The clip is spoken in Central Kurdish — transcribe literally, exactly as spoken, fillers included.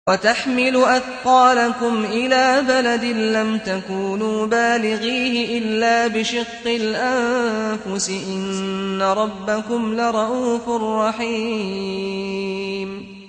وتحمل أثقالكم إلى بلد لم تكونوا بالغيه إلا بشق الأنفس إن ربكم لرءوف رحيم